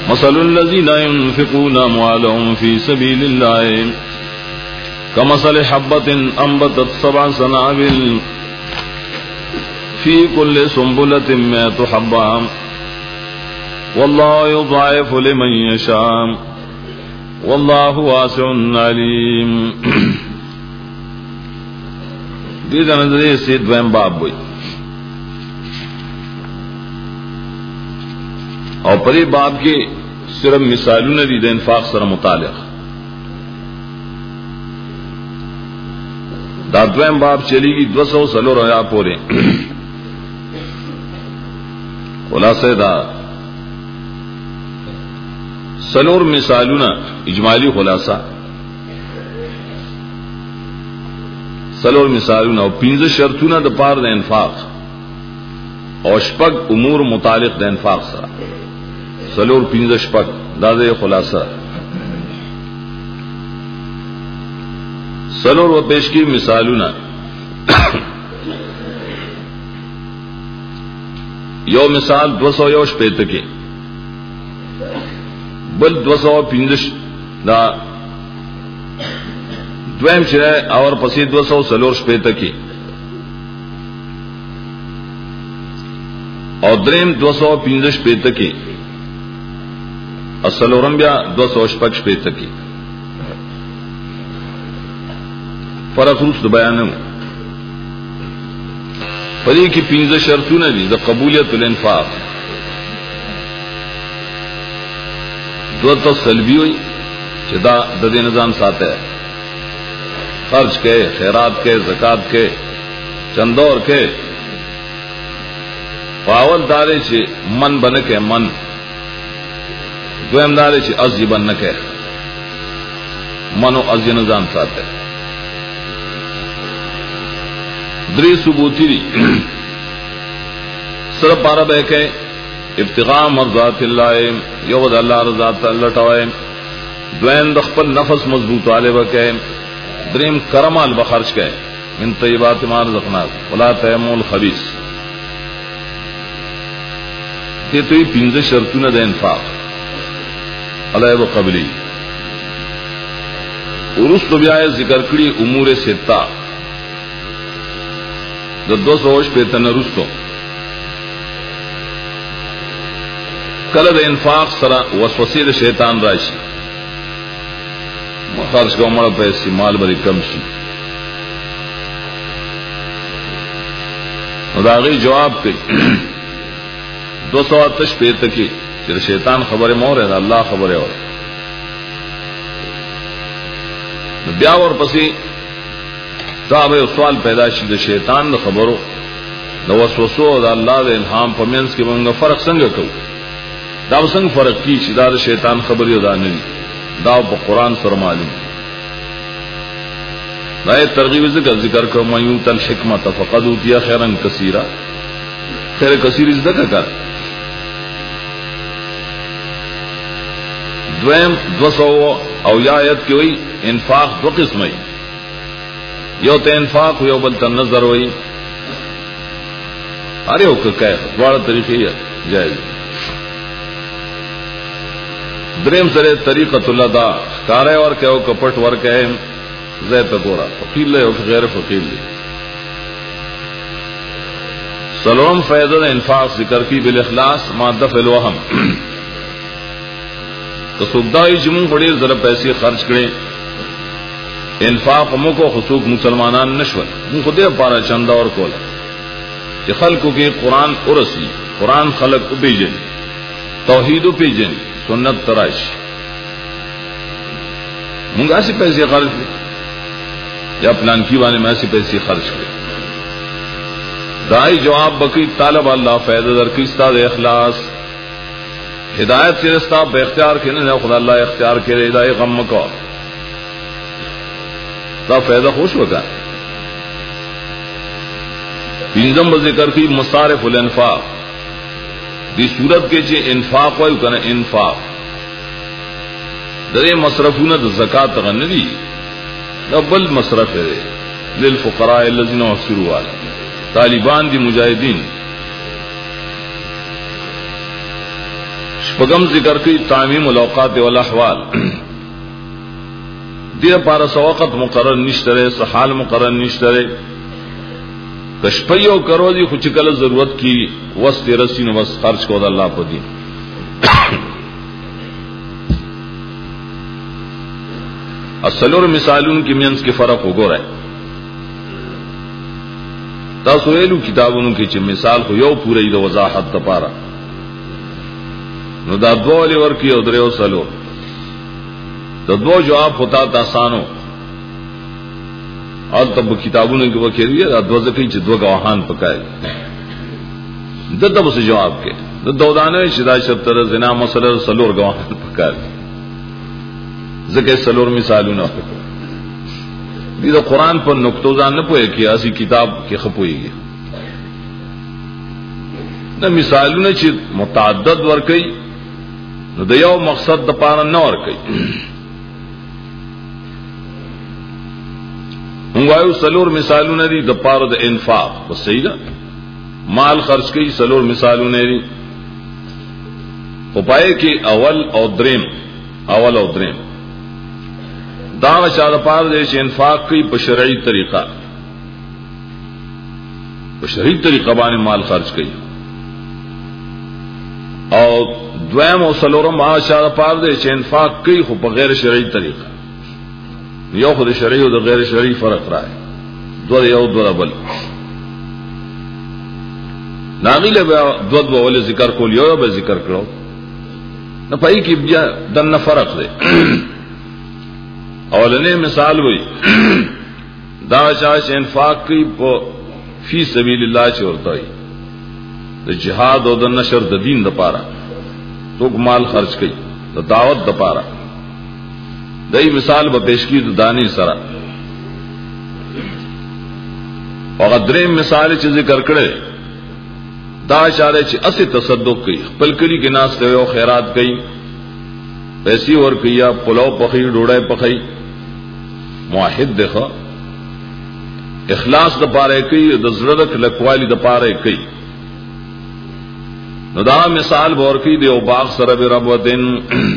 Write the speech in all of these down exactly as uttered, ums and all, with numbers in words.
مثل الذين ينفقون أموالهم في سبيل الله كمثل حبة أنبتت سبع سنابل في كل سنبلة مئة حبة والله يضاعف لمن يشاء والله واسع عليم. دیدہ نظری سے دویم باب ہوئی اور پری باب کے صرف مثالوں نے دی د انفاق سره متعلق. دا دویم باب چلی گی دو سو سلو رویا پورے. خلاصہ دا سلور مثالوں اجمالی خلاصہ سلور مثالوں اور پنځه شرطونه د پار د انفاق او شپږ امور متعلق د انفاق سره سلور پنځه شپږ دا د خلاصہ سلور و پیش کی مثالونه. یو مثال دو سو یو شپېته کې بل دو سو پنځه دا دویم چې اور پسې دو سو سلور شپېته کې او دریم دو سو پنځه شپېته کې اصلورم بیا دو سو شپږ شپېته کې فرق روس بیانم. پدې کې پنځه شرطونه دي د قبولیت الانفاق. دو تو سلبی ہوئی چې دا د دې نظام ساته خرچ کے خیرات کے زکات کے چندور کے پاول دارے سے من بن کے من دویم دارے سے ازی بن کے منو ازی نظام ساتے دری ثبوتی دی سر پارا بہ کے ابتغاء مرضات اللہ یو د اللہ رضا تعالی ټوای دویم د خپل نفس مضبوط والے وکه دریم کرم ال بخرج کئ من طیبات ما رزقناک ولا تیمول خبیث. ته توی پنځه شرطونه د انفاق علیه وقبلی ورستو بیا ذکر کړي امور سته د دو سو شپېته نه رستو کله د انفاق سره وسوسه د شیطان راشي خرچ کو مړ پیسې مال بری کم شي نو دا غي جواب کوي دو سو آتش پیته کې چې شیطان خبره مور ده الله خبره اور بیا ور پسې دا به سوال پیدا شي د شیطان د خبرو د وسوسو د الله د الهام په منځ کې موږ فرق څنګه کوو. دا څنګه فرق کی چې دا شیطان خبرې ادا نه دي دا په قران سره معلوم. دا ترغیب ذکر ذکر کوم یو تل حکمت فقد اوتیا خیرا کثیرا خیر کثیر ذکر کا دویم دو سو او یا آیت کې وی انفاق دو قسمه یو ته انفاق یو بل ته نظر وی اره او که دواړه طریقې جایز. دریم سره طریقۃ الله دا کارے اور کہو کپٹ ور کہے زے پہ گورا فقیر لے او غیر فقیر لے. سلام فیضہ انفاق ذکر کی بالاخلاص ما دفع الوهم تو سودائی جمع بڑے ذرا پیسے خرچ کرے انفاق مو کو خصوص مسلمانان نشول من خود پارا چندہ اور کولا کہ خلقوں کے قرآن ارسی قرآن خلق پیجن توحید پیجن سنت تراش منگا سے پیسے خرچ کرے یا پلان کی وانے میں ایسے پیسے خرچ کرے. دائی جواب بکی طالب اللہ فیض در کی استاد اخلاص ہدایت سے رستہ بے اختیار کے نہیں خدا اللہ اختیار کے رے ہدایت غم کو دا فیضہ خوش ہوگا. پینزم ذکر کی مصارف الانفاق دی صورت کے چے انفاق وایو کنا انفاق درے مصرفون د زکات غندی دا بل مصرف ہے للفقراء الذين احصروا علی طالبان دی مجاہدین شپږم ذکر کوي تعمیم الاوقات والاحوال. دیر پارا سو وقت مقرر نشتره، سحال مقرر نشتره. کشپیو کرو دی خو چکل ضرورت کی وسط رسی نو بس خرچ کو دا اللہ پا دی. اصلور مثالون کی منس کے فرق ہو گو رہے. تاسو ویلو کتابونو کې چې مثال خو یو پوره د وضاحت لپاره نو دا دوه لور کې او درو سلو د دوه جواب ہوتا آسانو او تب کتابونو کې وکړي دا دوه ځکه چې دوه غواهان پکای دته به جواب کې د دودانه شدا شتر زنا مسله سلور غواهان پکای ځکه سلور مثالونه دې د قران په نقطو ځان نه پوهه کې اسی کتاب کې خپويږي د مثالونه چې متعدد ور کوي نو د یو مقصد د پاره نه ور کوي. موږ وایو سلور مثالونه دي د پاره د انفاق په صحیح ده مال خرج کوي سلور مثالونه دي په پای کې اول او دریم اول او دریم دا شاده پار دې چې انفاق کوي په شرعي طریقه په شرعي طریقه باندې مال خرج کوي او دویم او سلورم ما شاده پار دې چې انفاق کوي خو په غیر شرعي طریقه یو خو د شرعي او د غیر شرعي فرق راځي دوه یو دوه بل ناغیله به دوه دوه ول ذکر کول یو به ذکر کړو نه پای کې بیا دنه فرق دی. اولنې مثال وي دا چې انفاق کوي په فی سبیل الله چورتای د جهاد او د نشر د دین لپاره څوک مال خرج کوي د دعوت لپاره دای مثال به پیش کی د دانی سره او غدرې مثال چې ذکر کړي دا اشاره چې اسی تصدق کوي خپل کلی کې ناس ته او خیرات کوي پیسې ور کوي یا پلو پخې ډوډۍ پخې موحد دغه اخلاص د پاره کوي د زړه د لکوالي د پاره کوي نو دا مثال ور کوي دی او باغ سره به ربوتن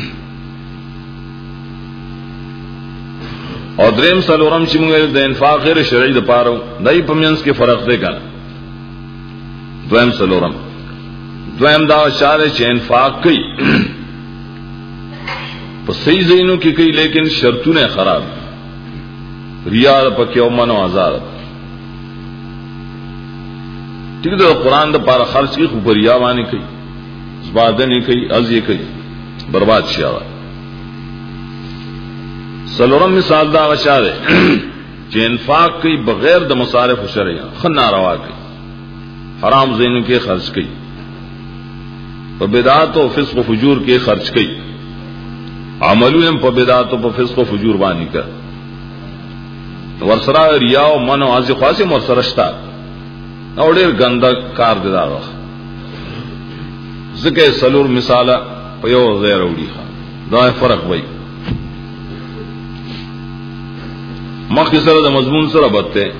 او دریم سلورم چې موږ د انفاق غیر شرعي د پاره دای په منځ کې فرق دی کنه. دویم سلورم دویم دا اشاره چې انفاق کوي په صحیح زینو کې کوي لیکن شرطونه خراب ریا پکې او منو آزاد ٹھیک ده قرآن د پاره خرچ کی خو ریا باندې کوي زباده نه کوي از یې کوي برباد شي. سلورم مثال دا اشاره چې انفاق کوي بغیر د مصارف شرعي خنا روا کوي حرام زینو کې خرچ کوي په بدعات او فسق او فجور کې خرچ کوي عملونه په بدعات او په فسق او فجور باندې کوي ورسره ریا او منو ازي خاصه مرسره شتا او ډېر ګنده کار دی دا وخت ځکه سلور مثاله په یو غیر وړي دا فرق وای مخکې سره د مضمون سره بته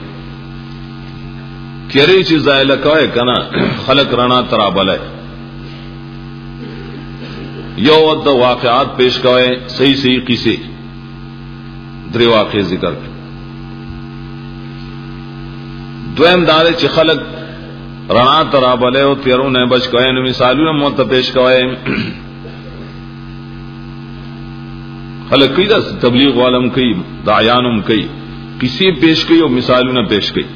کړي چې زایل کوي کنه خلق رڼا ترابله یو د واقعات پیش کوي صحیح صحیح قصې درې واقع ذکر کړي دویم دار چې خلق رڼا ترابله او تیرونه بچ کوي نو مثالونه مو ته پیش کوي خلق کیدا تبلیغ عالم کوي داعیانم کوي قصې پیش کوي او مثالونه پیش کوي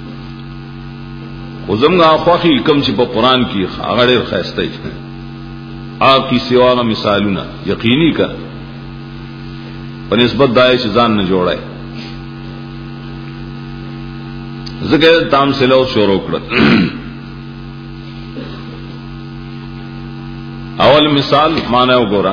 وزمغه اخوخي کم چې په قران کې هغه ډېر خاصه دی آ کی سیوانا مثالونه یقینی کا په نسبت دای چې ځان نه جوړای ذکر تام سلو شروع کړ. اول مثال معنی وګورئ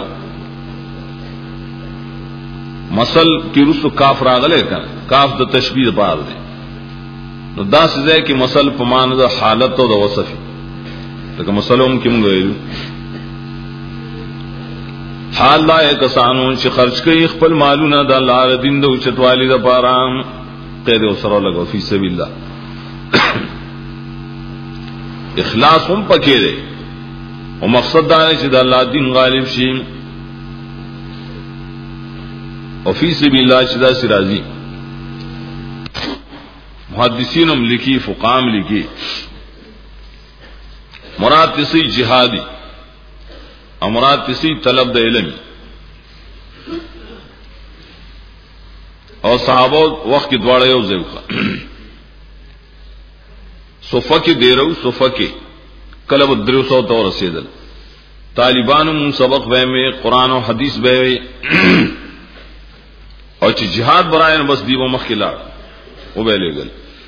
مثل کی رسو کاف راغله کا کاف د تشبیه بار دی نو دا څه کې مثل په معنی د حالت او د وصف لکه مثلوم کې موږ ویلو حال لا کسانو چې خرج کوي خپل مالونه د الله دین د اوچتوالي د پاره قید او سره لګو فی سبیل الله اخلاص هم پکې دی او مقصد دا چې د الله دین غالب شي او فی سبیل الله چې دا سرازی محدثینم لکی فقام لکی مراد تسی جہادی او مراد تسی طلب د علم او صحابه وخت کې دواړه یو ځای وکړه صفه کې دیرو صفه کې کله به درو سو ته رسیدل طالبانو مون سبق به مې قران او حدیث به او چې jihad برایان بس دیو مخ کې لاړ او به لګل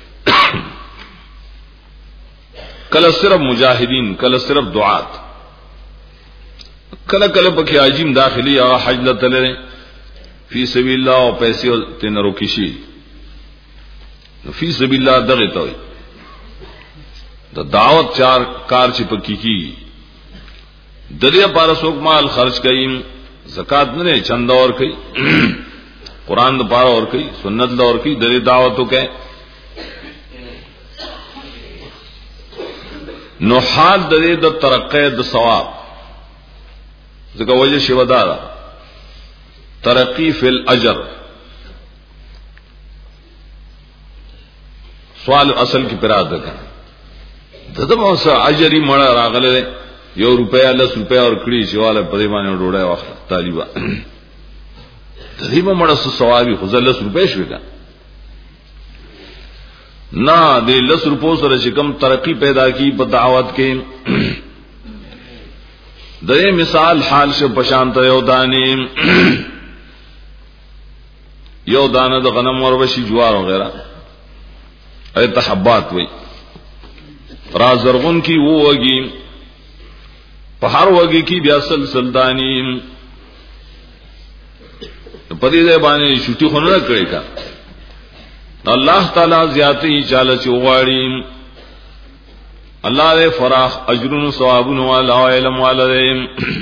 کله صرف مجاهدین کله صرف دعات کله کله پکې عجیم داخلي یا حج لته فی سبیل الله او پیسې تن روکشي فی سبیل الله دغه ته د دعوت چار کار چې پکې کی دریه پار سوک مال خرج کین زکات نه چند اور کئ قران د پار اور کئ سنت د اور کئ دریه دعوتو کې نو حال دریه د ترقې د ثواب زکه وجه شودارا ترقی فی الاجر سوال اصل کی پراد ده دته مو سره اجری مړه راغله یو روپیا لس روپیا اور کړي شواله په باندې ډوډۍ واخله طالبہ تقریبا مړه سو ثوابي خو لس روپیا شوی دا نه د لس روپو سره چې کم ترقی پیدا کی په دعوت کې دغه مثال حال شو پشانت یو دانه یو دانه د غنم وربشي جوار وغیرہ ایت حبات وای راز زرغون کی وو وږي په هر وږي کی بیا سلسل دانی په دې باندې شوټي خونه کړی کا الله تعالی زیاتی چاله چوغاړي الله دې فراخ اجرونو ثوابونو والا علم والا دې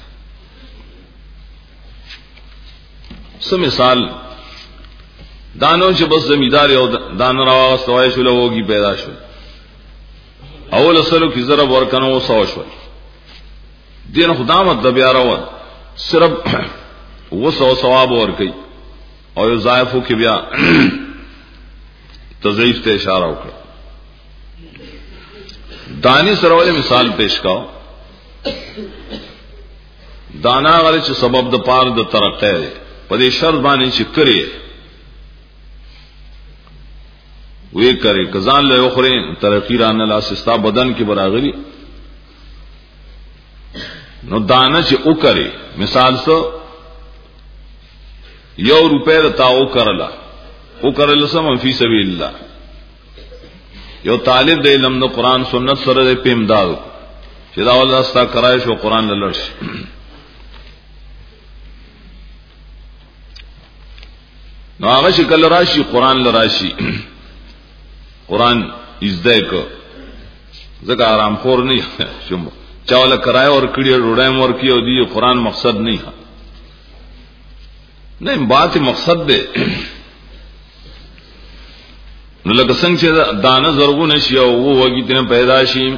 سم مثال دانو چې بس زمیدار یو دان راو استوای شو لوږي پیدا شو اول اصلو کی ضرب ورکنو سو شو دین خدامت د بیا راو صرف وسو ثواب ور کوي او ضعیفو کې بیا تضعیف ته اشاره وکړه دانی سره مثال پیش کاو دانا غره چې سبب د پاره د ترقې په دې شرط باندې چې کړی وی کرے کزان له اخرين ترقی رانه لا سستا بدن کې براغلی نو دانه چې او کرے مثال سو یو روپے رتا او کرلا او کرل سم فی سبیل الله یو طالب د علم د قران سنت سره د پیمداد چې دا ول استا کرای شو قران لړش نو هغه شکل راشي قران لراشي قرآن ازدای کو زګ آرام خور نه شم چاوله کرای اور کړي روډای مور کی او دی قرآن مقصد نه نه بات مقصد ده نو لکه څنګه چې دانه زرغونه شي او وږي دنه پیدا شي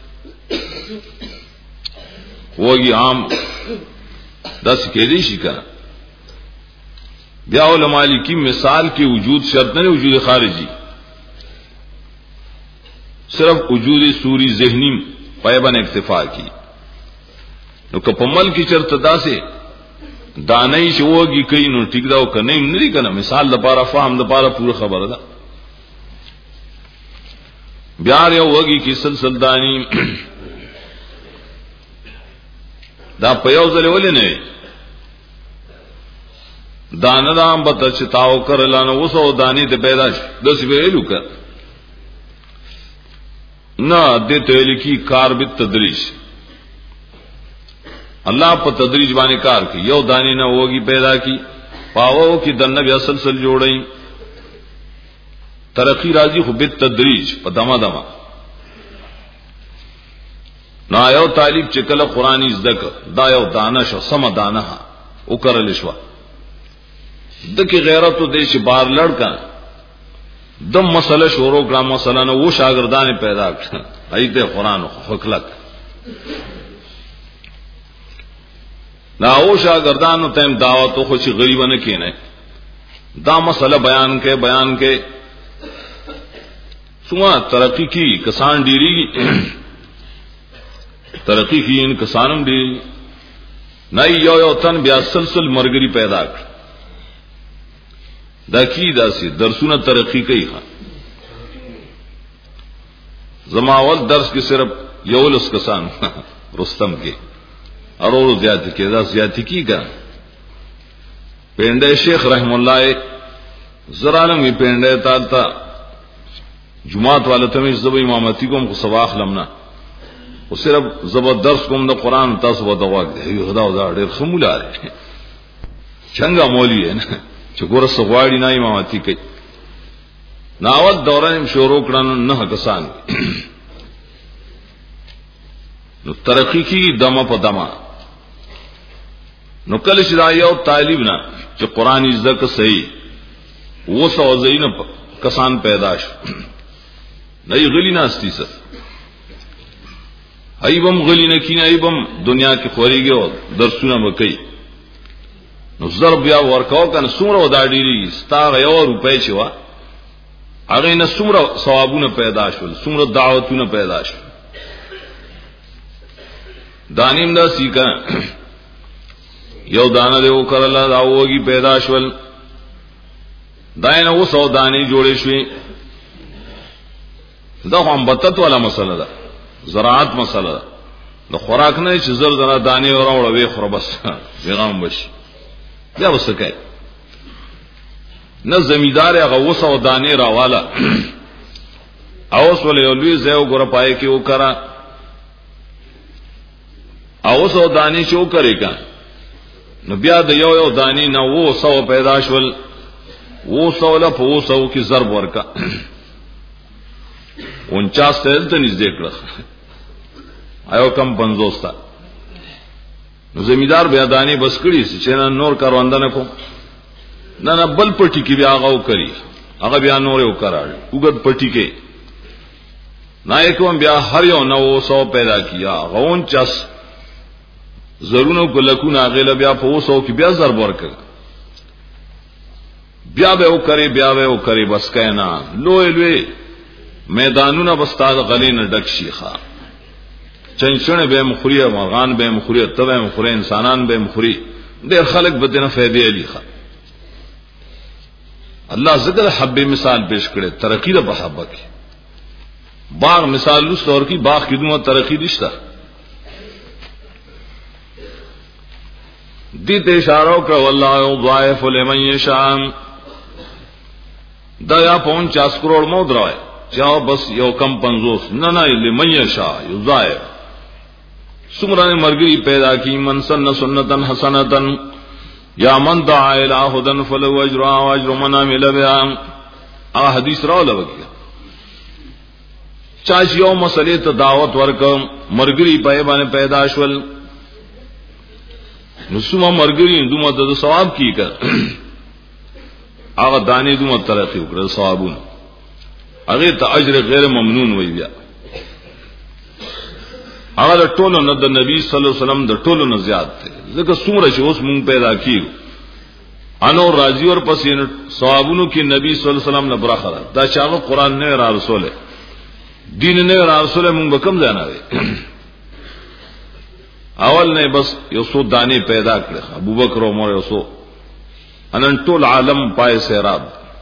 وږي عام داس کې دي شي کنه بیا علماء لیکي مثال کې وجود شرط نه وجود خارجي صرف وجود سوری ذہنی پایبن اکتفا کی نو کپمل کی چرته داسه دانای شوږي کین نو ټیک دا او کنه نه کنه مثال لپاره فهم لپاره پوره خبره ده بیا یو وږي کی سلسل دانی دا په ځل ولې نه دانه دام بت چتاو کرلانه وسو دانی ته پیدا شي دس ویلو کړ نہ دیتے لکھی کار بالتدریج اللہ پر تدریج بانے کار کی یو دانی نہ ہوگی پیدا کی پاو کی دن نبی اصل سل جوڑیں ترقی راضی خو بالتدریج په دما دما نہ یو طالب چکل قرآنی زدک دا یو دانش او سم دانه او کرل شو دکی غیرت دیش بار لڑکا دم مسئلہ شروع کړه مسئلہ نو و شاګردان پیدا کړه ایته قران خو خلق نا او شاگردانو تیم دعوتو خوشی غریبہ نہ کینے دا مسئلہ بیان کے بیان کے سوا ترقی کی کسان ڈیری ترقی کی ان کسانم ڈیری نئی یو یو تن بیا سلسل مرگری پیدا کر دا کی دا سی درسونه ترقی کئی خان زماول درس کی صرف یولس کسان رستم کے اور زیادتی کے دا زیادتی کی گا پینڈے شیخ رحم اللہ زرالم کی پینڈے تالتا جماعت والا تمیز زب امامتی کو ہم کو سواخ لمنا وہ صرف زبردست کو ہم دا قرآن تاس و دواق دے خدا خدا ڈیر خمولا رہے چنگا مولی ہے نا چکور سغواڑی نا امامتی کئی ناوت دوران شورو کرن نہ کسان نو ترقی کی دما پا دما نو کل شدائی او طالب نا چی قرآن ازدک صحیح وہ سوزئی نا کسان پیداش نئی غلی ناستی سر ایبم غلی نکین ایبم دنیا کی خوری گئے و درسونا بکی نو ضرب یا ورکاو کن سمرا و داڑیری ستا غیو روپے چوا اگه نه سمرا ثوابونه پیدا شول سمرا دعوتونه پیدا شول دانیم دا سیکا یو دانه دیو کرلا دا وږي پیدا شول داینه و سو دانی جوړې شوې دا هم بتت والا مسله ده زراعت مسله ده د خوراک نه چې زر زرا دانی وراوړه وی خور بس پیغام بشي بیا وسکای نه زمیدار هغه وسو دانی راواله اوس ولې لوی زیو ګره پای کې وکړه اوس او دانی شو کرے کا نو بیا د یو یو دانی نو وو سو پیدا شول وو سو له په سو کی ضرب ورکا انچاس ته ته نږدې کړه ایو کم پنځوس تا نو زمیدار بیا دانی بس کړی چې نور کاروانده نه کو نه نه بل پټی کی بیا غو کړی هغه بیا نور یو کراړ وګد پټی کې نایکوم بیا هر یو نو سو پیدا کیا غون چاس زرونو کو لکونه غیله بیا په وسو کې بیا ضرب ورکړ بیا به وکړي بیا به وکړي بس کینا لوی لوی میدانونه بستاد غلین ډک شيخه چنچنه به مخوري مرغان به مخوري تبه مخوري انسانان به مخوري ډېر خلک به دنه فائدې الیخه الله ذکر حب مثال پیش کړي ترقی د محبت کی باغ مثال لو ستور کی باغ کی دوه ترقی دشته دیتے اشاروں کا واللہ ضعیف لمن یشاء دا یا پچاس کروڑ مود رہا ہے چاہو بس یو کم پنزوس نہ نہ لمن یشاء یضاعف سمرا نے مرگری پیدا کی من سن سنتن حسنتن یا من دعا الی هدى فلو اجر واجر من عمل بها ا حدیث راو لوگیا چاش یو مسئلے ته دعوت ورک مرگری پے باندې پیدا شول نسوما مرګري دومره د ثواب کی کړ هغه دانی دومره ترقی وکړ ثوابونه هغه ته اجر غیر ممنون وی بیا هغه د ټولو نه د نبی صلی الله علیه وسلم د ټولو نه زیات دی ځکه څومره چې اوس مونږ پیدا کیو انو راضی اور پسین ثوابونو کې نبی صلی الله علیه وسلم نه برخه دا چاغه قران نه را رسول دین نه را رسول مونږ به کم ځای نه اول نے بس یو سو دانے پیدا کرے ابوبکر عمر یو سو انن ټول عالم پائے سیراب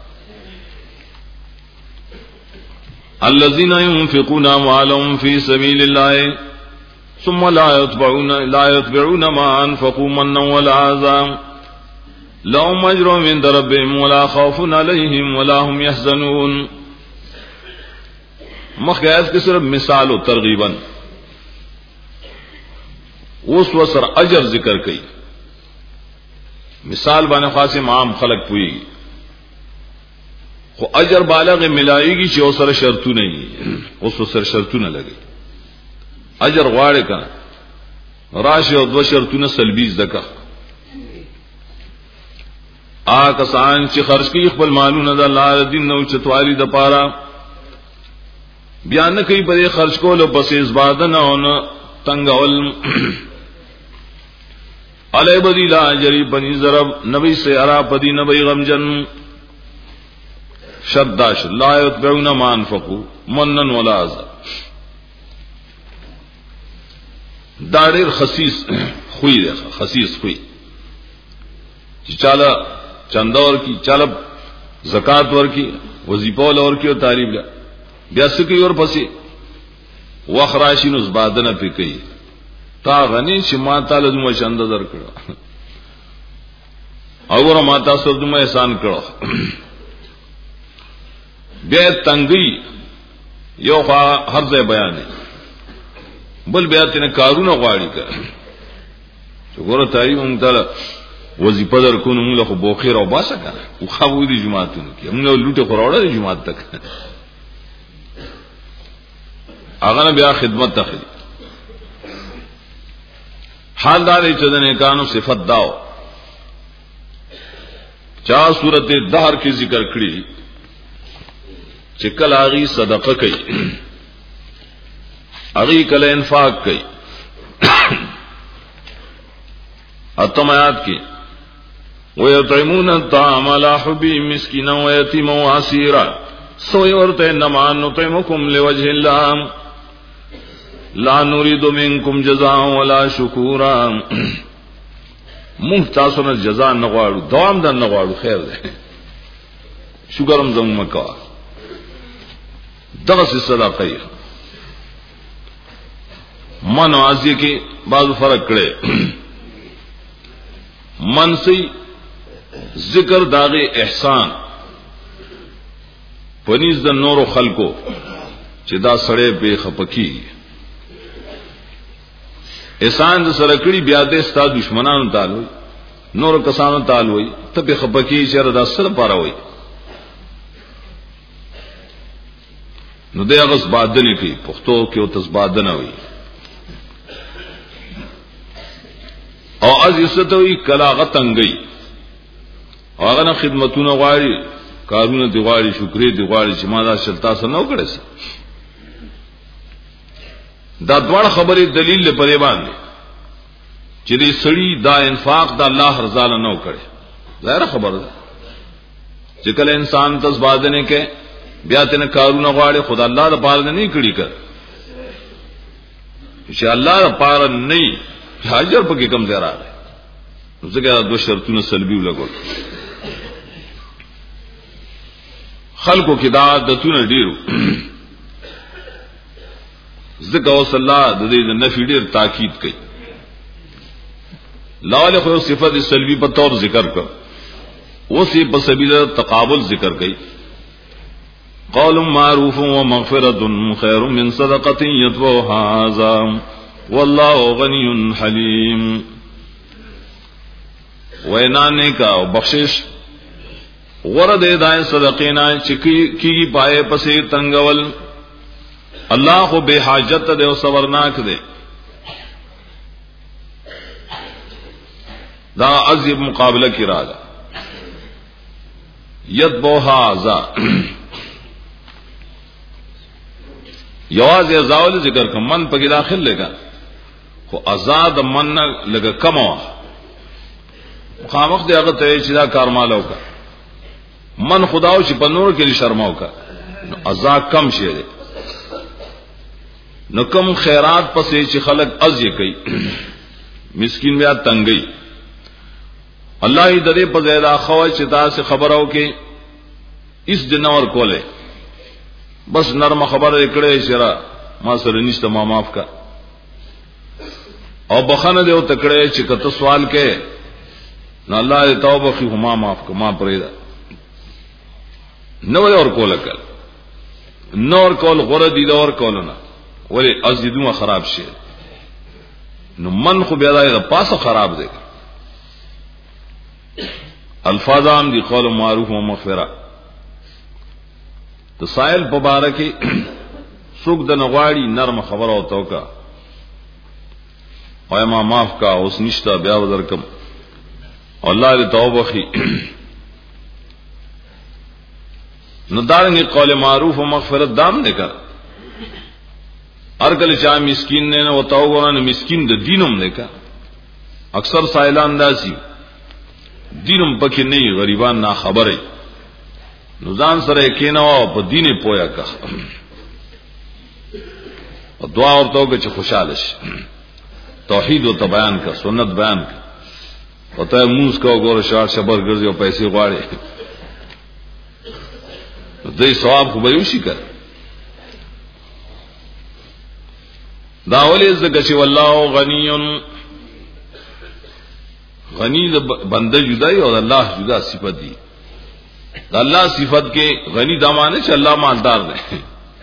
الذين ينفقون اموالهم في سبيل الله ثم لا يتبعون لا يتبعون ما انفقوا منا ولا عذاب لهم اجر عند ربهم ولا خوف عليهم ولا هم يحزنون مخیاس کے صرف مثال و ترغیبا اس وسر اجر ذکر کئی مثال بانے خاصم عام خلق پوئی خو اجر بالغ ملائے گی چې اوسره شرطو نہیں اوس وسر شرطو نہ لگے اجر غواړي کنا راشي او دو شرطونه سلبی زکا آ کسان چې خرج کوي خپل مالونه د الله دین نو چتوالی د پاره بیان کوي په خرج کولو پس ازبادن او تنگول علی بدی لا جری بنی ضرب نبی سے ارا پدی نبی غمجن شداش لا یتبعون ما انفقوا منن ولا اذى داړر خسیس خوې ده خسیس خوې چې چاله چندور کی چاله زکات ور کی وظیفه لور کی او تعریف لا بیا سکی اور پسې وخراشین اس بادنه پی کوي تا غنی چې ما تعالی دمو چند در کړو او ور ما تاسو دمو احسان کړو بیا تنگی یو هر ځای بیان دی بل بیا تنه کارونه غواړي کړ چې ګوره تای مونږ ته وظیفه در کو نو موږ خو بوخیر او باسه کړه او خو دې جماعتونو کې موږ لوټه خروړه دې جماعت تک هغه بیا خدمت ته حال دار چې د نیکانو صفت داو چا صورت دهر کې ذکر کړی چې کله هغه صدقه کوي هغه کله انفاق کوي اتم آیات کې ويطعمون الطعام على حبه مسكينا ويتيما واسيرا سوى ورته انما نطعمكم لوجه الله لا نريد منكم جزاء ولا شكورا مونږ تاسو نه جزاء نه غواړو دوام در نه غواړو خیر ده شکرم زموږ مکا دغه صدقه من واسي کې بعض فرق کړي من سي ذکر داغه احسان پنځ د نور خلقو چې دا سړې به خپکی احسان د سره کړي بیا د ستا دشمنانو تعالی نور کسانو تعالی ته به خپکی چې دا سره پاره وي نو دغه زبادنه کوي پښتو کې او تزبادنه وي او از یستوي کلاغتنګي هغه نه خدمتونه غواړي کارونه دی غواړي شکرې دی غواړي چې ما دا شلتا سره نو کړی دا دوړ خبرې دلیل لپاره باندې چې دې سړی دا انفاق د الله رضا نه نو کړي ظاهر خبره ده چې کله انسان تزبادنه کې بیا تنه کارونه غواړي خدای الله د پاره نه کړی کړ چې الله د پاره نه حاضر پکې کم ځای راغی ځکه دو شرطونه سلبي ولګول خلقو کې دا عادتونه ډیرو ځکه او صلی الله د دې د نفي ډیر تاکید کوي لاله خو صفات سلبي په تور ذکر کړ اوسې په سبیل تقابل ذکر کوي قول معروف ومغفرة خير من صدقة يتبعها أذى والله غني حليم وینانه کا او بخشش ورد دای صدقینا چکی کی پائے پسے تنگول اللہ کو بے حاجت دے او صبرناک دے دا عذاب مقابلہ کی راجا یتبوها ذا یواز ازاول ذکر کم من پکی داخل لگا خو ازاد من لگا کم وا خامخ دی هغه ته چې دا کار مالو کا من خداو چې په نور کې شرماو کا نو ازاد کم شي دی نو کم خیرات پسې چې خلق از یې کوي مسکین بیا تنګي الله دې دې په زیاده خو چې تاسو خبرو کې اس جنور کوله بس نرم خبره کړې شرا ما سره نشته ما معاف کا او بخنه دې او تکړه چې کته سوال کې نو الله دې توبه خو ما معاف کا ما پرېدا نو اور کوله کړ نور کول غره دي اور کولونه ولی ازیدونه خراب شي نو من خو بیا دا پاسه خراب دی الفاظ عام دي قول معروف و مغفرة تو سائل مبارکی سوک د نغواړي نرم خبر او توکا او ما معاف کا اوس نشتا بیا ورکم الله دې توبه خي نو دارنګ قول معروف و مغفرت دام نه کړ ارګل چا مسکین نه نو توګونه مسکین د دینوم نه کړ اکثر سائلان داسي دینم پکې نه غریبان نه خبره نو ځان سره کېنو او په دینه پویا کا او دعا ورته چې خوشاله شي توحید او بیان کا سنت بیان کا پتہ موس کا وګوره شار شبر ګرځي او پیسې غواړي دې ثواب خو به یو شي کړ دا ولې زکه چې والله غنی غنی د بنده جدای او الله جدا صفت دي دا الله صفت کې غنی دمانه چې الله مالدار دی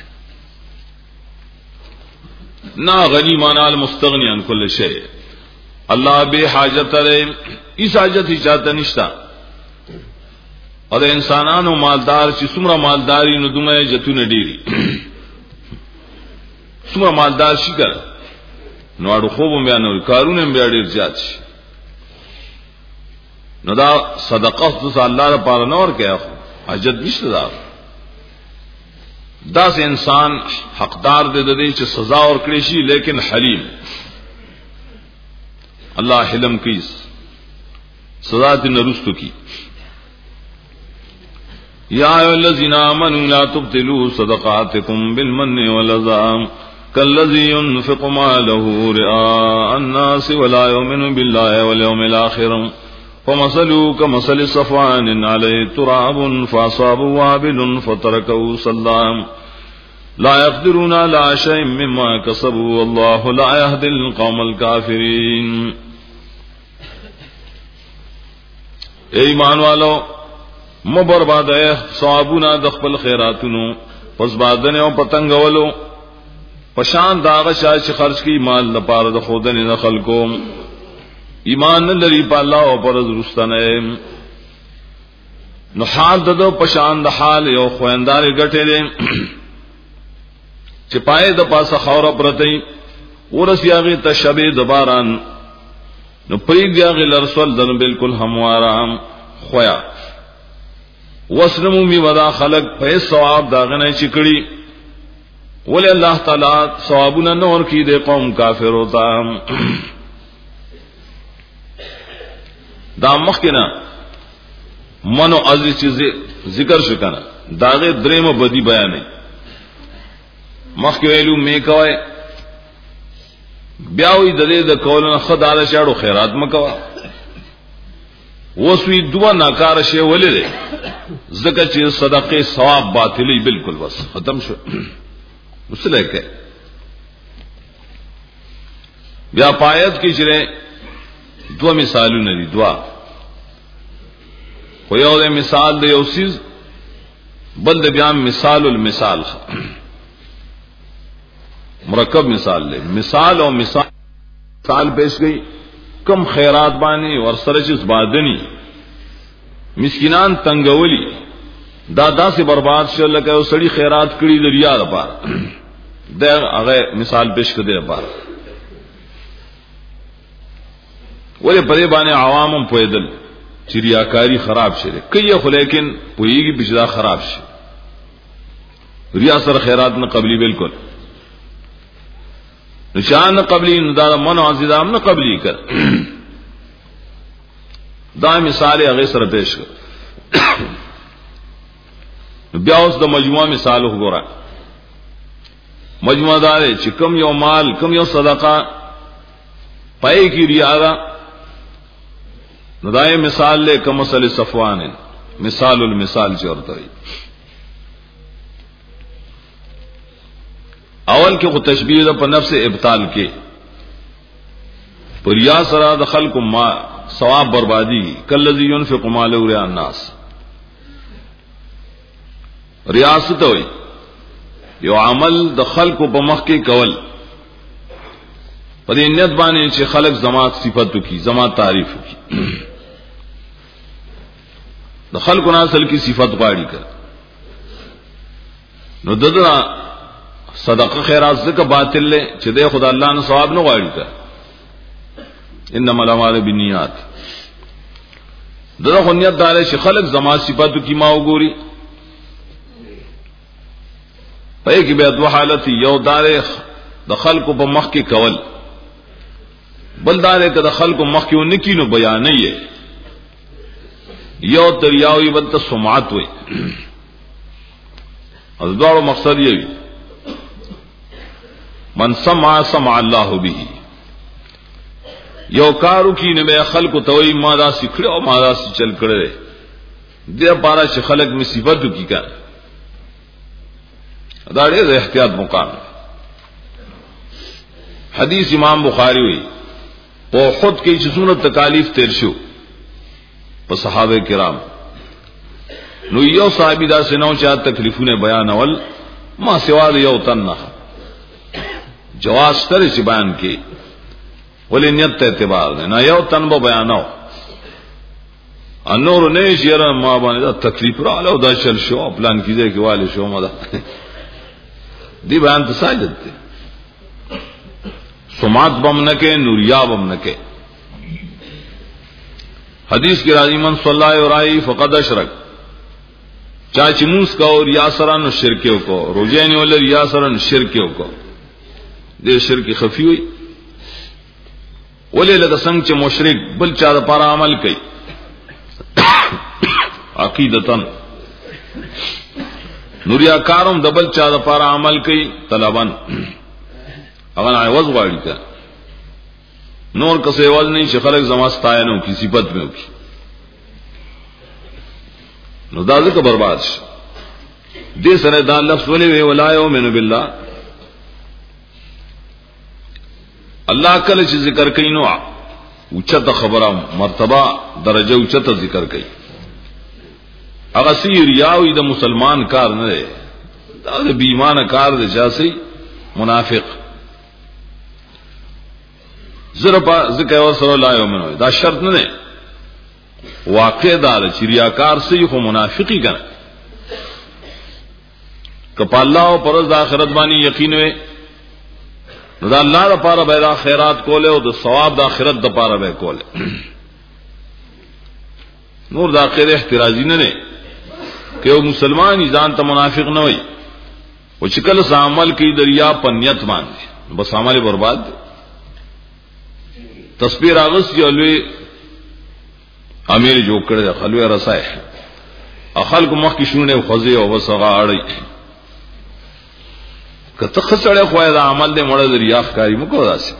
نا غنی معنا المستغنی عن کل شیء الله به حاجت لري اس حاجت هی چاته نشتا او د انسانانو مالدار چې څومره مالداري نو دومره جتونه ډيري څومره مالدار شي کړه نو اړو خوب بیانوي کارونه بیا ډیر زیات شي نو دا صدقه د الله لپاره نور کې حاجت نشته دا دا سه انسان حقدار دې دې چې سزا اور کړی شي لیکن حلیم الله حلم کیس سزا دې نرستو کی یا ایھا الذین آمنوا لا تبطلوا صدقاتکم بالمن والأذى كالذي ينفق ماله رئاء الناس ولا يؤمن بالله واليوم الآخر فمثله كمثل صفوان عليه تراب فأصابه وابل فتركه صلدا لا يقدرون على شيء مما كسبوا والله لا يهدي القوم الكافرين. اے ایمان والو مو برباد ہے ثوابنا د خپل خیراتونو پس بادنه او پتنګولو پشان داغه شای چې خرج کی مال لپاره د خودنه نه خلکو ایمان لري په الله او پر رستنه نو حال ددو پشان د حال یو خویندار غټلې چې پای د پاسه خاور پرتې ورسیاغه تشبه دباران نو پریږه لرسول دنه بالکل هموارام خویا وسلمو می ودا خلق په ثواب داغه نه چکړي ول الله تعالی ثوابونه نور کی دے قوم کافر ہوتا دا مخکنا منو عزیز چیز ذکر شکنا داغه دریم بدی بیان مخک ویلو می کوي بیاوی د دې د کولن خدای شاړو خیرات مکوا وسوی دوا ناکار شی ولې زکه چې صدقه ثواب باطلی بالکل بس ختم شو مسله کې بیا پایت کې چې دوا مثالونه دي دوا خو یو د مثال د یو سیز بل د بیا مثال المثال مرکب مثال لے مثال او مثال مثال پیش گئی کم خیرات بانی ور سره چې بادنی مسکینان تنگولی دادا سے برباد شو لکه او سړی خیرات کړي د ریا لپاره دا هغه مثال پیش کړي لپاره ولې پرې باندې عوامم پویدل چې ریاکاری خراب شي کوي خو لیکن پویږي بجدا خراب شي ریا سره خیرات نه قبلی بالکل نشان قبلی دا من عزیزام نه قبلی کړ دا مثال هغه سره پیش کړ بیا اوس د مجموعه مثال وګورئ مجموعه دار چې کم یو مال کم یو صدقه پای کی ریا دا ندای مثال له کم مثال صفوان مثال المثال چورته اول کې خو تشبیه ده په نفس ابطال کې پر یا سره د خلق ما ثواب بربادي کلذي ينفق ماله رياء الناس ریاست وي یو عمل د خلق په مخ کې کول په دې نیت باندې چې خلق زمات صفات کی زمات تعریف کی د خلق ناسل کی صفات غاړي کړ نو دغه صدقه خیرات زکه باطل له چې د خدای الله نه ثواب نه غواړي کا انما الاعمال بالنیات دغه نیت دار چې خلق زما صفاتو کی ما وګوري پای کې به دوه حالت یو دار د خلق په مخ کې کول بلدار کده خلق مخکیو نکینو بیان نه یو تریاوی بل ته سمعت وي از دوړو مقصد یې من سمع سمع الله به یو کارو کی نه خلق توي ما دا سکړو او ما دا چل کړه دې پارا چې خلق مصیبت کی کا دا ډېر احتیاط مقام حدیث امام بخاری وی او خود کې چې څونه تکالیف تیر شو په صحابه کرام نو یو صحابي دا سينو چې تکلیفونه بیان اول ما سوا یو تنه جواز تر چې بیان کې ولې نیت ته اعتبار نه یو تن به بیانو انور نه شیره ما باندې تکلیف را له دا چل شو پلان کیږي کې والي شو ما دا دی بیان ته ساجد دي سمات بم نہ کے نوریا بم نہ کے حدیث کی راضی من صلی اللہ علیہ فقد اشرک چاچ موس کا اور یاسران شرکیوں کو روزین ول یاسران شرکیوں کو دے شرک خفی ہوئی ولے لگا سنگ چ مشرک بل چا پر عمل کئی عقیدتن نوریا کارم دبل چا پر عمل کئی طلبن اگر عوض غاڑی کا نور کسے عوض نہیں چې خلق زماستاینو کی صفت میں ہوگی نو دا ځکه برباد شي دې سره دا لفظ ولې وی ولا یؤمن بالله الله کله چې ذکر کوي نو اوچته خبره مرتبه درجه اوچته ذکر کوي هغه سی ریاوی د مسلمان کار نه دی دا د بیمانه کار دی چې منافق زرپا ذکر وسر لا یؤمن دا شرط نه دی واقع دار چې ریاکار سي خو منافقی کنه کپا الله او پرز د آخرت باندې یقین وي نو دا الله لپاره به د خیرات کوله او د ثواب د آخرت د لپاره به کوله نور د اخر احترازی نه نه کہ وہ مسلمان ځان ته منافق نه وي او چې کله عمل کوي د ریا په نیت باندې بس عمل برباد تصویر اغس جو لوی امیر جو کړه خلوی رسای اخل کو مخ کی شونه خوځي او وسغه اړي کته خسړې خوای دا عمل دې مړه د ریا ښکاری مکو داسې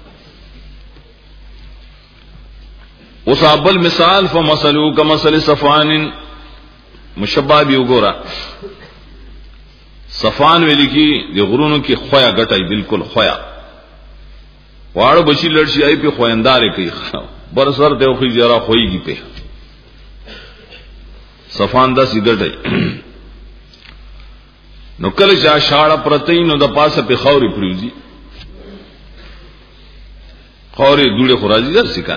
وصابل مثال فمثلو كمثل صفوان مشبہ بھی وګورا صفان ویل کی د غرونو کې خویا غټای بالکل خویا واړو بچی لړشي ای په خویندارې کوي بر سر ته خو جرا خوېږي په صفان دا سیګټای نو کله چې شاړه پرتې نو د پاسه په خوري پریوزي خوري ګوړه خورازي در سکا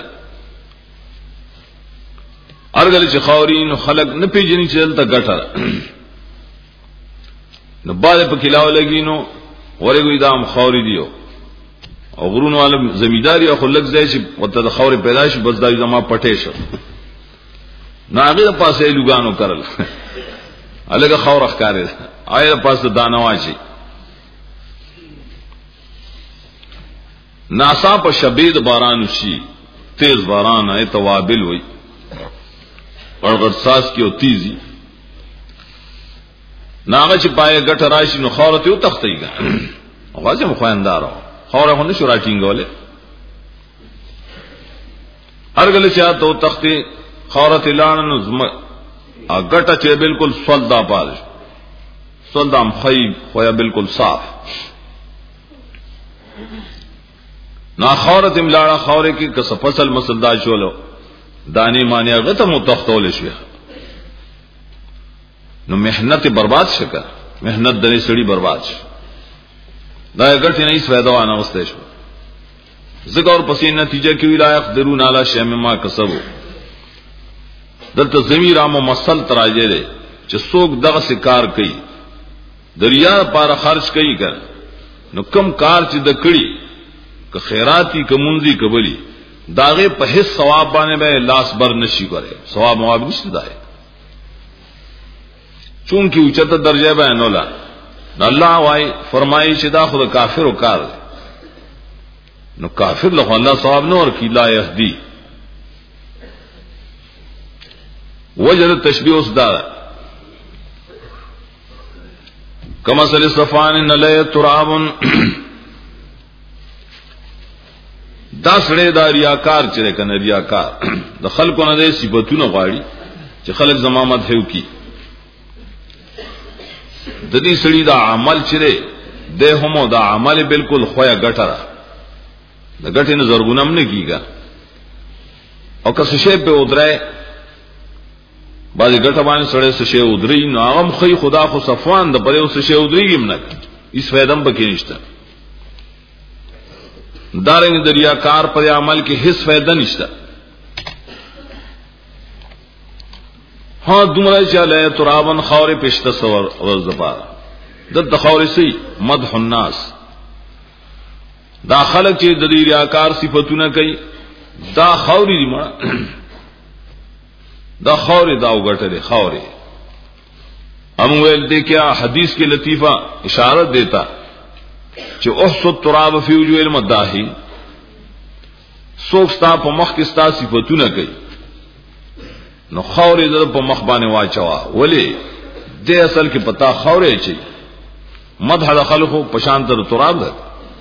ارګل چې خوري نو خلق نه پیژني چې دلته ګټه نو باندې په کلاو لګي نو ورګوي دام خوري دیو او غرونو عالم زمیداری او خلق ځای چې وته د خوري پیدا شي بس دا زما پټې شو نو هغه په پاسه لګانو کړل الګه خور ښکارې آیا پاسه دانواچی ناسا په شبید باران شي تیز باران آئے توابل ہوئی اور غرساس کی او تیزی ناغه چې پای ګټ راشي نو خورته او تختیږي غواځم خواندارو خوره هونه شو راټینګوله هرګل چې ته تختی خورته لان نو زم اګټه چې بالکل سودا پال سودام خی خویا بالکل صاف نا خورته ملاړه خوره کې کس فصل مسلدا شولو دانی معنی غته متختول شي نو محنت برباد شکا محنت دلی سړی برباد شي دا غټ نه هیڅ فائدہ وانه واستې شو زګ اور پسې نتیجه کې ولایق درون علی شیم ما کسبو دلته زمیر عام مسل تراجه ده چې څوک دغه سکار کوي دریا پر خرج کوي کړ نو کم کار چې د کړي که خیراتی کومونځي قبلي داغه په هیڅ ثواب باندې به لاس بر نشي کوي ثواب مواب نشته ده چونکی اوچته درجه بیان ولا الله وايي فرمایي چې دا خود کافر او کار نو کافر له الله ثواب نه ورکی لا يهدي. وجه تشبیه اوس دا کما سل صفان نلای تراب دا سړی دا ریاکار چې کنه ریاکار د خلکو نه د صفاتونه غواړي چې خلک زمامت هیو کی د دې سړي دا عمل چره د همو دا عمل بالکل خویا ګټره د ګټې نه زرګونم نه کیږي او که څه شی په ودره باندې ګټه باندې سړی څه شی ودري نو هغه خو خدا خو صفوان د پرې څه شی ودريږي نه هیڅ فائدہ هم پکې نشته. دارنګ دریاکار پر عمل کې هیڅ فائدہ نشته. ها دومره چاله ترابن خاورې پښته سور ورزپاره د خاورې سي مدح الناس دا خلک چې د ریاکار صفاتونه کوي دا خاورې دي ما دا خاورې دا وګټلې خاورې هم ویل دي کیا حدیث کې لطیفہ اشارہ دیتا چې احصد تراب فی وجوه المداحی سوک ستا په مخ کې ستا صفاتونه کوي نو خاورې در په مخ باندې واچوا ولی دې اصل کې پتا خاورې چي مدح د خلقو پشان تر تراب ده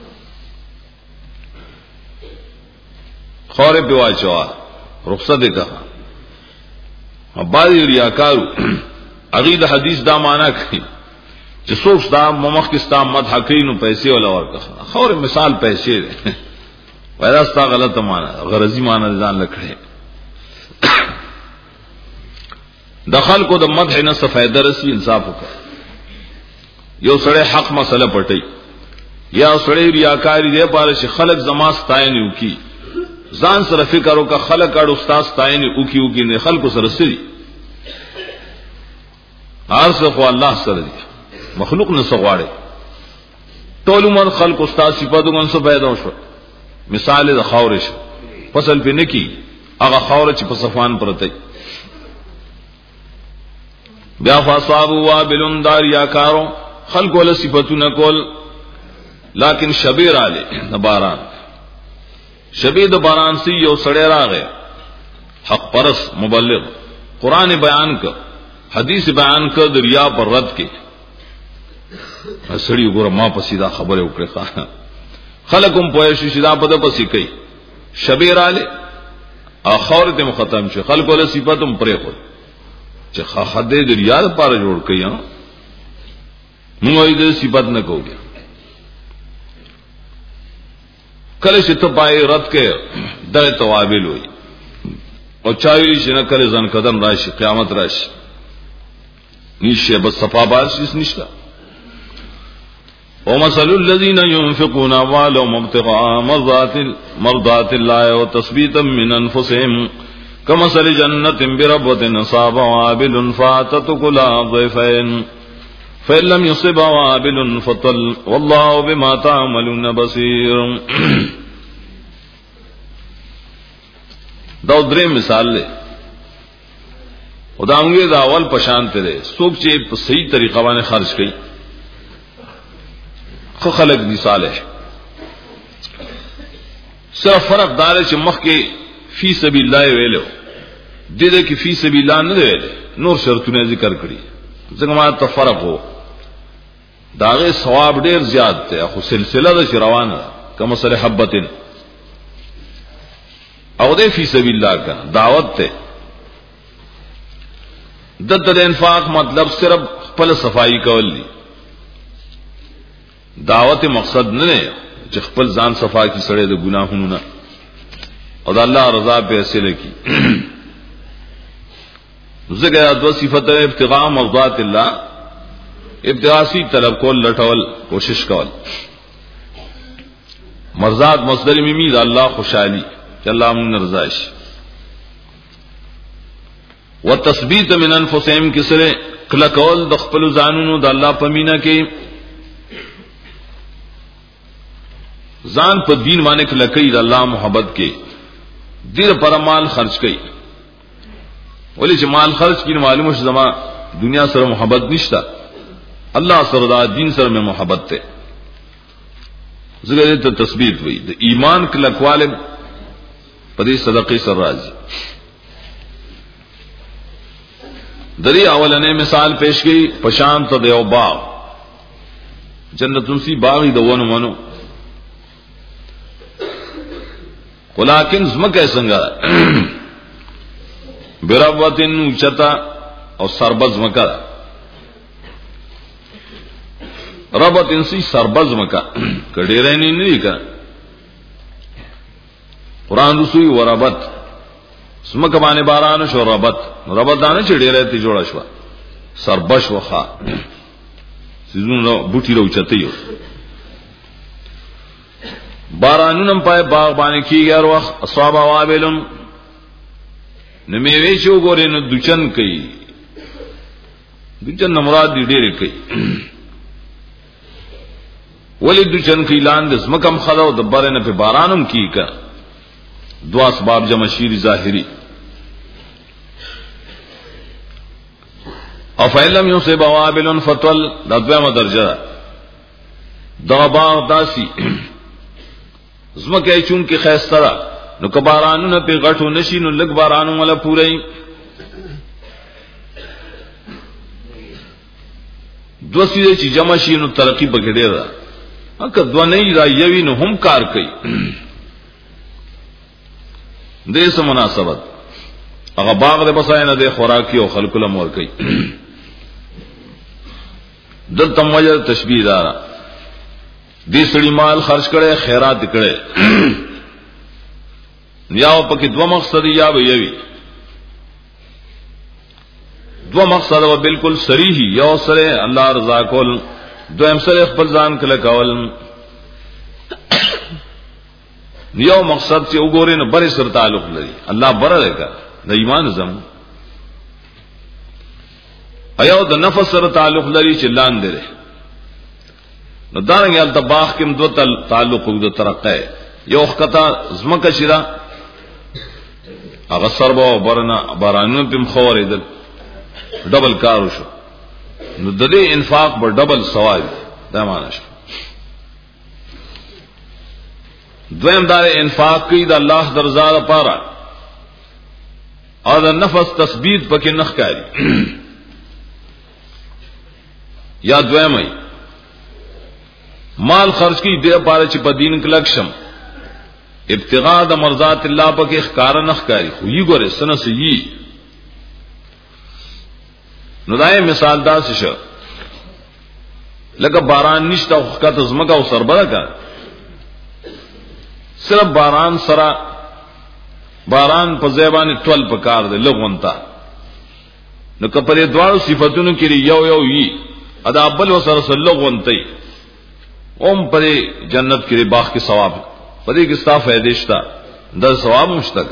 خاورې په واچوا رخصت دې کا باندې ریاکارو اغه د حدیث دا معنا کوي چې څوک ستا مخ کې ستا مدح کوي نو پیسې ولا ورکړه خاورې مثال پیسې ده وایدا ستا غلطه معنا غرضی معنا ځان لکړي دخل کو د مدح نه څه فائدہ رسی انصاف وکړه یو سړی حق مسله پټي یا سړی ریاکاری دی پاره چې خلق زما ستاینه وکي ځان سره فکر وکړه خلق اړ استاد ستاینه وکي وکي نه خلق سره سړي ارزه خو الله سره دی مخلوق نه سغواړي ټول عمر خلق استاد صفاتو څخه پیدا وشو مثال د خاورش فصل په نکی هغه خاور چې په صفان پرته بیا فاصابوا وابلن دار یا کارو خلق ول صفاتونه کول لیکن شبیر علی باران شبید باران سی یو سړی راغی حق پرس مبلغ قران بیان ک حدیث بیان ک د ریا پر رد کې سړی وګوره ما په سیدا خبره وکړه خلقم پوهه شي چې دا په د پسې کوي شبیر علی اخر ته ختم شي خلق ول صفاتم پرې خو چې خاخده د ریا لپاره جوړ کړي ها موږ دې صفات نه کوو کله چې ته پای رد کې د توابل وي او چاوي چې نه کله ځن قدم راشي قیامت راشي نشه بس صفا باز نشته ومثل الذين ينفقون اموالهم ابتغاء مرضات مرضات الله وتثبيتا من انفسهم كمثل جنة بربوة أصابها وابل فاتت كلها ضيفين فإن لم يصبها وابل فطل والله بما تعملون بصير. دا درې مثال له او دا موږ دا اول پشان ته دي څوک چې په صحیح طریقه باندې خرج کړي خو خلق دي صالح صرف فرق دار چې مخ کې فی سبیل الله ویلو دې دې کې فی سبیل الله نه ویل نور شرطونه ذکر کړی څنګه ما ته فرق وو داغه ثواب ډیر زیات دی خو سلسله د روانه کوم سره حبتن او دې فی سبیل الله کا دعوت ته د د انفاق مطلب صرف خپل صفائی کول دي دعوت مقصد نه چې خپل ځان صفا کی سره د ګناهونو نه او د الله رضا په حاصل کی زګه دو صفات ابتغاء مرضات الله ابتغاء طلب کول لټول کوشش کول مرضات مصدر میمی د الله خوشحالي چې الله مون رضا شي وتثبيت من انفسهم کسره کله کول د خپل ځانونو د الله په مینا کې ځان په دین باندې کله کوي د الله محبت کې دیر پر مال خرج کوي ولی چې مال خرج کین معلومه شې زما دنیا سره محبت نشته الله سره د دین سره مې محبت ته زګر ته تثبیت وي د ایمان کلکواله پدې صدقې سره راځي. دری اولنې مثال پیش کی پشان ته دیو باغ جنتون سی باغی د ونو منو ولکن زمکه څنګه بربوتن چتا او سربز مکا ربوتن سی سربز مکا کډیرې نه نه کا قران رسوي وربت سمکه باندې باران شو ربت ربت دانه چې ډیرې ته جوړ شو سربش وخا سيزونو بوټي راوچته یو بارانونم پای باغ باندې کیږي هر وخت اصحاب وابلن نو میوي شو ګورې نو دچن کوي دچن مراد دې ډېر کوي ولی دچن کوي لاندې سمکم خلاو د بارنه په بارانم کی کا دوا اسباب جمع شیر ظاهری او فیلم یصب وابل فتل دا دویمه درجه دا باغ داسی زمکه چون کې خیسترا نو کبارانو په غټو نشي نو لګ بارانو ولا پورای دو سیده چې جمع شي نو ترقی بغډه را اګه دو نه را یوي نو هم کار کوي دې سم مناسبت هغه باغ د بساینه د خوراکي او خلق له مور کوي دلته موجه تشبیه دارا دې سړي مال خرج کړي خیرات کړي یا پکې دوه مقصد یا به یوي دوه مقصد و بالکل صریح یو سره الله رضا کول دویم سره خپل ځان کله کول یو مقصد چې وګورئ نو بر سره تعلق لري الله بر لري د ایمان زم ایو د نفس سره تعلق لري چې لاندې لري نو دانګ ال تباخ کوم دوه تعلق د ترقه یو خطا زمکه شرا هغه سربو برنا بارانو پم خوریدل ډبل کار شو نو د دې انفاق په ډبل ثواب دا معنا شو. دویم دار انفاق کی د الله درزا لپاره او د نفس تثبیت پکې نخ کاری یا دویمای مال خرج کی دې لپاره چې په دین کې لکشم ابتغاء د مرضات الله پکې ښکار نخ کاری خو یې ګوره سنه سي نو دای مثال دا شو لکه باران نشته وخت زمکه او سربره کا صرف باران سرا باران په زبانه تول پکار دی لغونتا نو کپره دوړو صفاتونو کې یو یو وی ادا بل وسره لغونتي اوم پر جنت کې باغ کې ثواب پدې کې صاف فائدې شته د ثواب مشتګ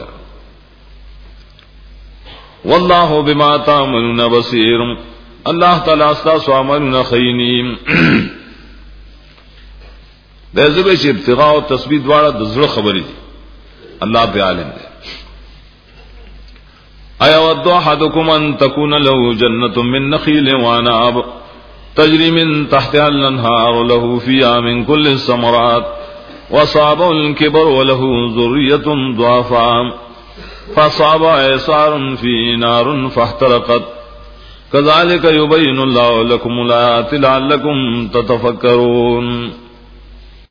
والله بما تعملون بصير الله تعالی استاسو عملونه خینیم د زبې چې ابتغاء او تثبیت واړه د زړه خبرې دي الله په عالم دی. ایا ود احدکم ان تكون له جنة من نخيل وعنب تجري من تحتها الانهار له فيها من كل الثمرات وصابه الكبر وله ذرية ضعفاء فصاب إعصار في نار فاحترقت كذلك يبين الله لكم الآيات لعلكم تتفكرون.